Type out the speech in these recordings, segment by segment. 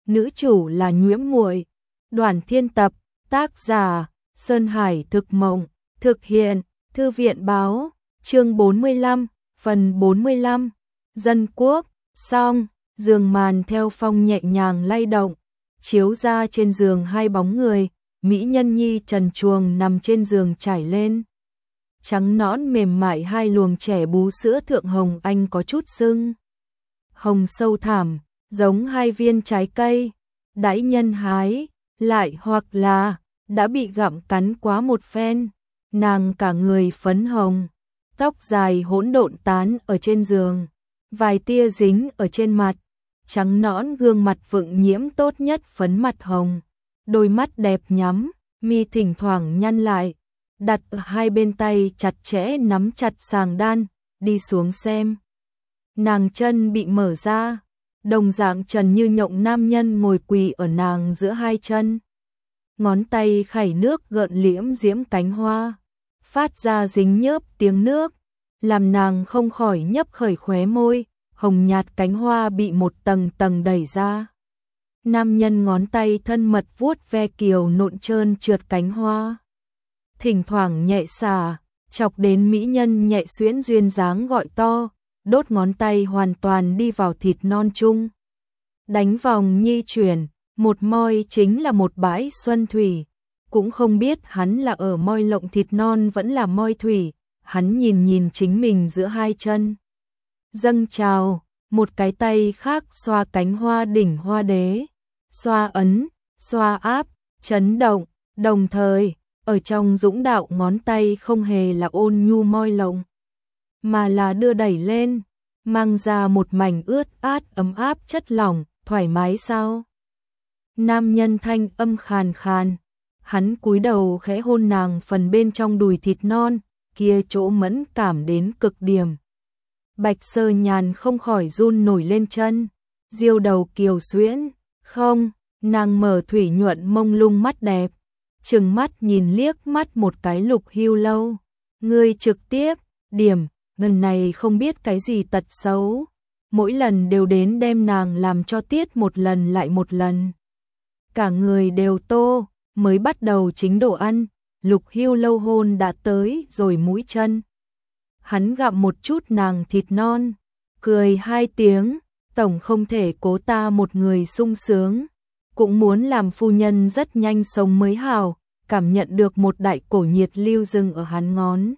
nữ chủ là Nhiễm Muội. Đoàn Thiên tập, tác giả Sơn Hải Thực Mộng, thực hiện Thư viện báo, chương 45, phần 45. Dân quốc, xong, giường màn theo phong nhẹ nhàng lay động, chiếu ra trên giường hai bóng người, mỹ nhân nhi trần truồng nằm trên giường trải lên. Trắng nõn mềm mại hai luồng trẻ bú sữa thượng hồng anh có chút sưng. Hồng sâu thẳm, giống hai viên trái cây, đãi nhân hái, lại hoặc là đã bị gặm cắn quá một phen, nàng cả người phấn hồng, tóc dài hỗn độn tán ở trên giường, vài tia dính ở trên mặt, trắng nõn gương mặt vượng nhiễm tốt nhất phấn mặt hồng, đôi mắt đẹp nhắm, mi thỉnh thoảng nhăn lại, đặt ở hai bên tay chặt chẽ nắm chặt sàng đan, đi xuống xem. Nàng chân bị mở ra, đồng dạng trần như nhộng nam nhân ngồi quỳ ở nàng giữa hai chân. Ngón tay khảy nước gợn liễm diễm cánh hoa, phát ra dính nhớp tiếng nước, làm nàng không khỏi nhấp khởi khóe môi, hồng nhạt cánh hoa bị một tầng tầng đẩy ra. Nam nhân ngón tay thân mật vuốt ve kiều nộn trơn trượt cánh hoa. Thỉnh thoảng nhẹ xả, chọc đến mỹ nhân nhẹ xuyễn duyên dáng gọi to, đốt ngón tay hoàn toàn đi vào thịt non chung. Đánh vòng nhi chuyển, một môi chính là một bãi xuân thủy, cũng không biết hắn là ở môi lộng thịt non vẫn là môi thủy, hắn nhìn nhìn chính mình giữa hai chân. Dâng trào, một cái tay khác xoa cánh hoa đỉnh hoa đế, xoa ấn, xoa áp, chấn động, đồng thời, ở trong dũng đạo ngón tay không hề là ôn nhu môi lộng, mà là đưa đẩy lên, mang ra một mảnh ướt át ấm áp chất lỏng, thoải mái sao? Nam nhân thanh âm khàn khàn, hắn cúi đầu khẽ hôn nàng phần bên trong đùi thịt non, kia chỗ mẫn cảm đến cực điểm. Bạch Sơ Nhàn không khỏi run nổi lên chân, diêu đầu kiều xuyễn, không, nàng mở thủy nhuận mông lung mắt đẹp, trừng mắt nhìn liếc mắt một cái Lục Hưu Lâu, ngươi trực tiếp, điểm, lần này không biết cái gì tật xấu, mỗi lần đều đến đem nàng làm cho tiết một lần lại một lần. Cả người đều tô, mới bắt đầu chính đồ ăn, Lục Hưu Lâu hôn đã tới rồi mũi chân. Hắn gặm một chút nàng thịt non, cười hai tiếng, tổng không thể cố ta một người sung sướng, cũng muốn làm phu nhân rất nhanh sống mới hảo, cảm nhận được một đại cổ nhiệt lưu dừng ở hắn ngón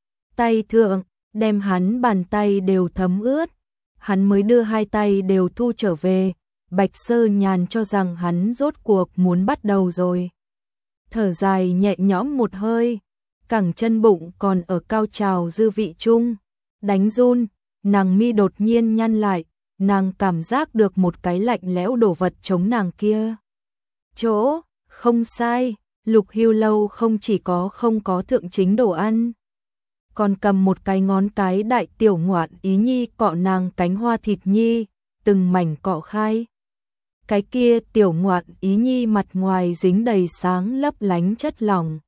tay thượng, đem hắn bàn tay đều thấm ướt, hắn mới đưa hai tay đều thu trở về. Bạch Sơ Nhàn cho rằng hắn rốt cuộc muốn bắt đầu rồi. Thở dài nhẹ nhõm một hơi, cẳng chân bụng còn ở cao trào dư vị chung, đánh run, nàng mi đột nhiên nhăn lại, nàng cảm giác được một cái lạnh lẽo đổ vật chống nàng kia. Chỗ, không sai, Lục Hưu Lâu không chỉ có không có thượng chính đồ ăn, còn cầm một cái ngón cái đại tiểu ngoạn ý nhi cọ nàng cánh hoa thịt nhi, từng mảnh cọ khai. Cái kia tiểu ngoạn ý nhi mặt ngoài dính đầy sáng lấp lánh chất lỏng.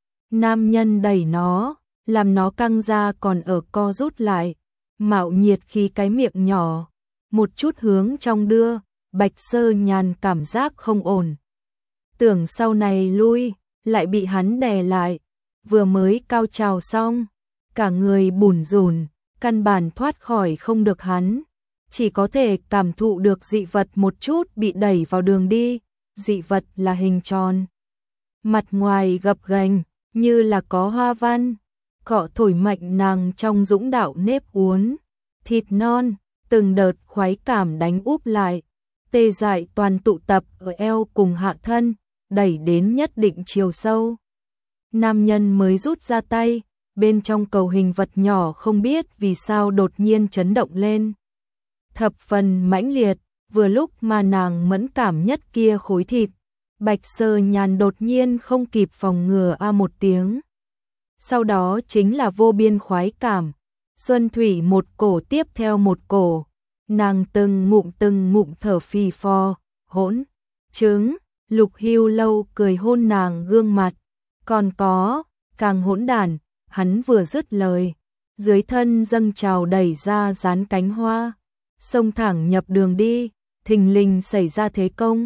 Nam nhân đẩy nó, làm nó căng ra còn ở co rút lại, mạo nhiệt khi cái miệng nhỏ, một chút hướng trong đưa, Bạch Sơ Nhàn cảm giác không ổn. Tưởng sau này lui, lại bị hắn đè lại, vừa mới cao trào xong, cả người bủn rủn, căn bản thoát khỏi không được hắn. Chỉ có thể cảm thụ được dị vật một chút bị đẩy vào đường đi, dị vật là hình tròn. Mặt ngoài gập ghềnh, như là có hoa văn, cọ thổi mạnh nàng trong dũng đạo nếp uốn, thịt non, từng đợt khoái cảm đánh úp lại, tê dại toàn tụ tập ở eo cùng hạ thân, đẩy đến nhất định chiều sâu. Nam nhân mới rút ra tay, bên trong cầu hình vật nhỏ không biết vì sao đột nhiên chấn động lên. Thập phần mãnh liệt, vừa lúc mà nàng mẫn cảm nhất kia khối thịt, Bạch Sơ Nhàn đột nhiên không kịp phòng ngừa a một tiếng. Sau đó chính là vô biên khoái cảm, xuân thủy một cổ tiếp theo một cổ, nàng từng ngụm thở phì phò, hỗn trứng, Lục Hưu Lâu cười hôn nàng gương mặt, còn có, càng hỗn đản, hắn vừa dứt lời, dưới thân dâng trào đẩy ra dán cánh hoa. Xông thẳng nhập đường đi, thình lình xảy ra thế công.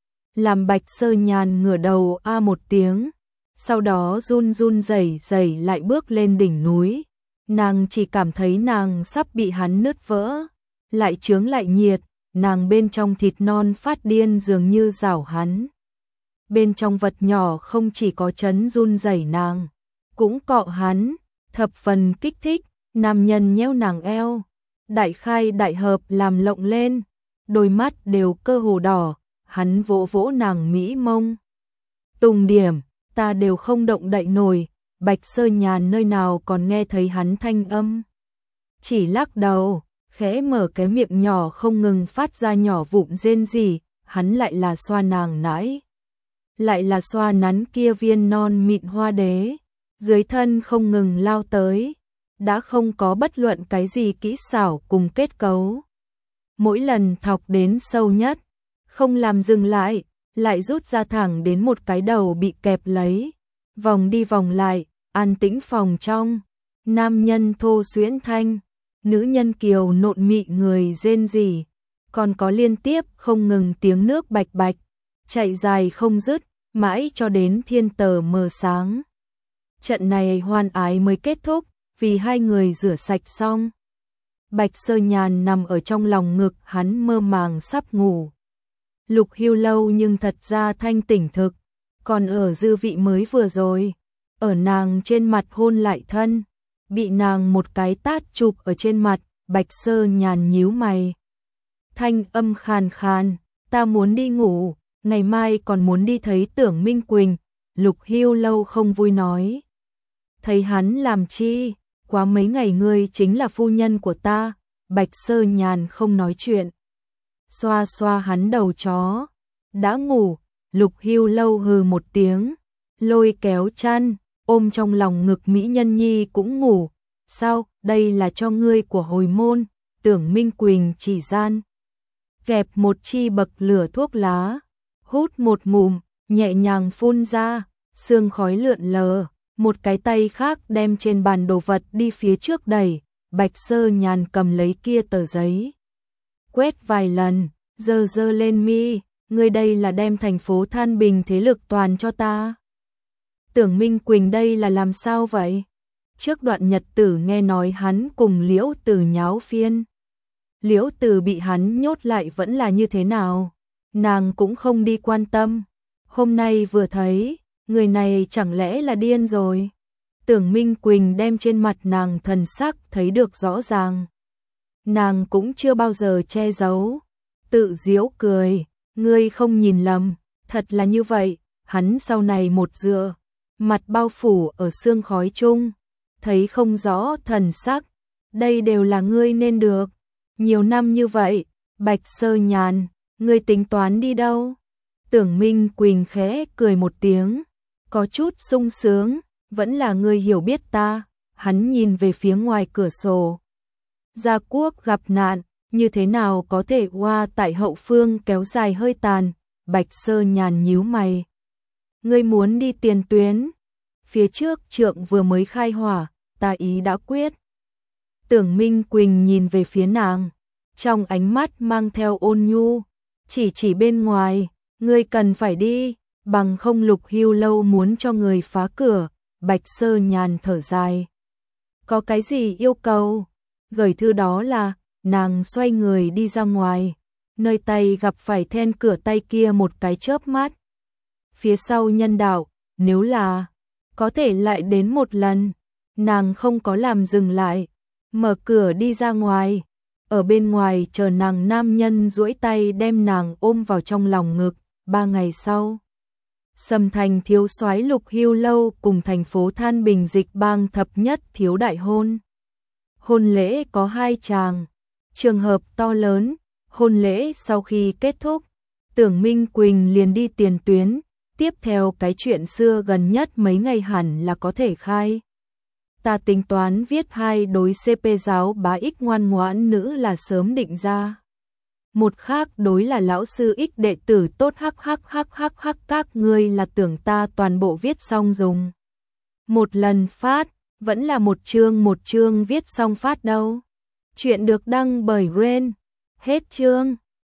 Làm Bạch Sơ Nhàn ngửa đầu a một tiếng, sau đó run run rẩy rẩy lại bước lên đỉnh núi. Nàng chỉ cảm thấy nàng sắp bị hắn nứt vỡ, lại chướng lại nhiệt, nàng bên trong thịt non phát điên dường như rảo hắn. Bên trong vật nhỏ không chỉ có chấn run rẩy nàng, cũng cọ hắn, thập phần kích thích, nam nhân nhéo nàng eo, đại khai đại hợp làm lộng lên, đôi mắt đều cơ hồ đỏ, hắn vỗ vỗ nàng mỹ mông. Tùng điểm, ta đều không động đậy nổi, Bạch Sơ Nhàn nơi nào còn nghe thấy hắn thanh âm. Chỉ lắc đầu, khẽ mở cái miệng nhỏ không ngừng phát ra nhỏ vụn rên rỉ, hắn lại là xoa nàng nãi. Lại là xoa nắn kia viên non mịn hoa đế, dưới thân không ngừng lao tới, đã không có bất luận cái gì kỹ xảo cùng kết cấu. Mỗi lần thọc đến sâu nhất, không làm dừng lại rút ra thẳng đến một cái đầu bị kẹp lấy, vòng đi vòng lại, an tĩnh phòng trong, nam nhân thô xuyễn thanh, nữ nhân kiều nộn mị người rên rỉ, còn có liên tiếp không ngừng tiếng nước bạch bạch, chạy dài không dứt, mãi cho đến thiên tờ mờ sáng. Trận này hoan ái mới kết thúc, vì hai người rửa sạch xong. Bạch Sơ Nhàn nằm ở trong lòng ngực hắn mơ màng sắp ngủ. Lục Hưu Lâu nhưng thật ra thanh tỉnh thực, còn ở dư vị mới vừa rồi, ở nàng trên mặt hôn lại thân, bị nàng một cái tát chụp ở trên mặt, Bạch Sơ Nhàn nhíu mày. Thanh âm khàn khàn, ta muốn đi ngủ, ngày mai còn muốn đi thấy Tưởng Minh Quỳnh, Lục Hưu Lâu không vui nói. Thấy hắn làm chi, quá mấy ngày ngươi chính là phu nhân của ta, Bạch Sơ Nhàn không nói chuyện. Xoa xoa hắn đầu chó, đã ngủ, Lục Hưu Lâu hừ một tiếng, lôi kéo chăn, ôm trong lòng ngực mỹ nhân nhi cũng ngủ. Sao, đây là cho ngươi của hồi môn, Tưởng Minh Quỳnh chỉ gian. Kẹp một chi bậc lửa thuốc lá, hút một ngụm, nhẹ nhàng phun ra, sương khói lượn lờ, một cái tay khác đem trên bàn đồ vật đi phía trước đẩy, Bạch Sơ Nhàn cầm lấy kia tờ giấy. Quét vài lần, giơ lên mi, ngươi đây là đem thành phố Than Bình thế lực toàn cho ta. Tưởng Minh Quỳnh đây là làm sao vậy? Trước đoạn nhật tử nghe nói hắn cùng Liễu Từ nháo phiên. Liễu Từ bị hắn nhốt lại vẫn là như thế nào? Nàng cũng không đi quan tâm. Hôm nay vừa thấy, người này chẳng lẽ là điên rồi? Tưởng Minh Quỳnh đem trên mặt nàng thần sắc thấy được rõ ràng. Nàng cũng chưa bao giờ che giấu, tự giễu cười, ngươi không nhìn lầm, thật là như vậy, hắn sau này một dựa, mặt bao phủ ở sương khói chung, thấy không rõ thần sắc, đây đều là ngươi nên được, nhiều năm như vậy, Bạch Sơ Nhàn, ngươi tính toán đi đâu? Tưởng Minh Quỳnh khẽ cười một tiếng, có chút sung sướng, vẫn là ngươi hiểu biết ta, hắn nhìn về phía ngoài cửa sổ. Gia quốc gặp nạn, như thế nào có thể qua tại hậu phương kéo dài hơi tàn, Bạch Sơ Nhàn nhíu mày. Ngươi muốn đi tiền tuyến, phía trước trượng vừa mới khai hỏa, ta ý đã quyết. Tưởng Minh Quỳnh nhìn về phía nàng, trong ánh mắt mang theo ôn nhu, chỉ bên ngoài, ngươi cần phải đi, bằng không Lục Hưu Lâu muốn cho người phá cửa, Bạch Sơ Nhàn thở dài. Có cái gì yêu cầu? Gửi thư đó là, nàng xoay người đi ra ngoài, nơi tay gặp phải then cửa tay kia một cái chớp mắt. Phía sau nhân đạo, nếu là, có thể lại đến một lần, nàng không có làm dừng lại, mở cửa đi ra ngoài, ở bên ngoài chờ nàng nam nhân duỗi tay đem nàng ôm vào trong lòng ngực, 3 ngày sau. Sầm Thành thiếu soái Lục Hưu Lâu cùng thành phố Than Bình Dịch Bang thập nhất thiếu đại hôn. Hôn lễ có 2 tràng, trường hợp to lớn, hôn lễ sau khi kết thúc, Tưởng Minh Quỳnh liền đi tiền tuyến, tiếp theo cái chuyện xưa gần nhất mấy ngày hẳn là có thể khai. Ta tính toán viết 2 đối CP giáo bá ích ngoan ngoãn nữ là sớm định ra. Một khác đối là lão sư ích đệ tử tốt hắc các ngươi là tưởng ta toàn bộ viết xong dùng. Một lần phát, vẫn là một chương viết xong phát đâu. Chuyện được đăng bởi Ren. Hết chương.